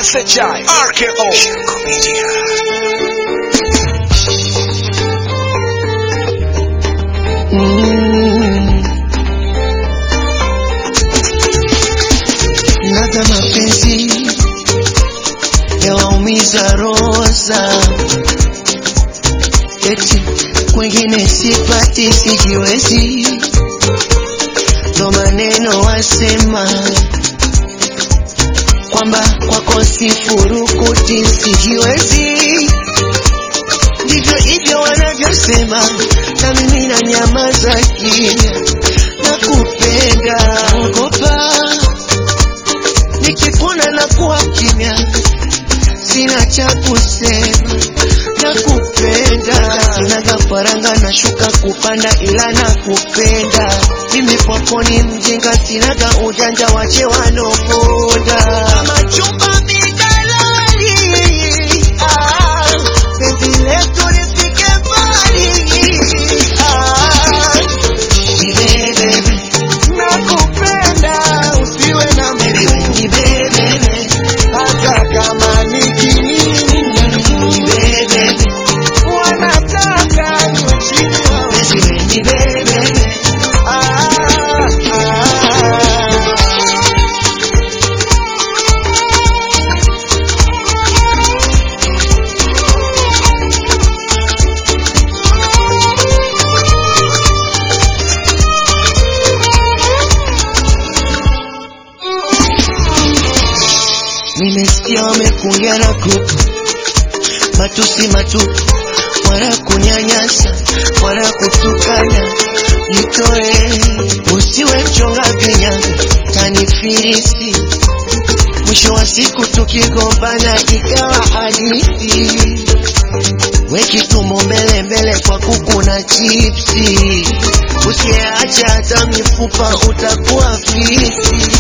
SHI RKO Shirko Media. Nada mapenzi yawaumiza roza, eti kwengine sipati sijiwezi, ndo maneno wasema kwamba kwako sifurukuti sijiwezi, ndivyo hivyo wanavyosema, na mimi na nyamaza kimya. Nakupenda, ogopa nikipona na kuwa kimya, sina cha kusema. Nakupenda, sinaga faranga na shuka kupanda, ila nakupenda. Mimi kwako ni mjinga, sinaga ujanja, wache wanoponda. Machumba midalali, penzi letu lifike mbali. Nibebe, nakupenda, usiwe na mimi. Nibebe, hata kama nikinini. Nibebe, wanataka niwe chini wao. Nibebe, nimesikia wamekungia na kuku, matusi matupu, wala kunyanyasa, wala kutukana. Nitoe, usiwe mchonga vinyango, tanifirisi. Mwisho wa siku tukigombana ikawa hadithi. Weki tumbo mbele mbele kwa kuku na chipsi, usiacha hata mifupa utakuwa fisi.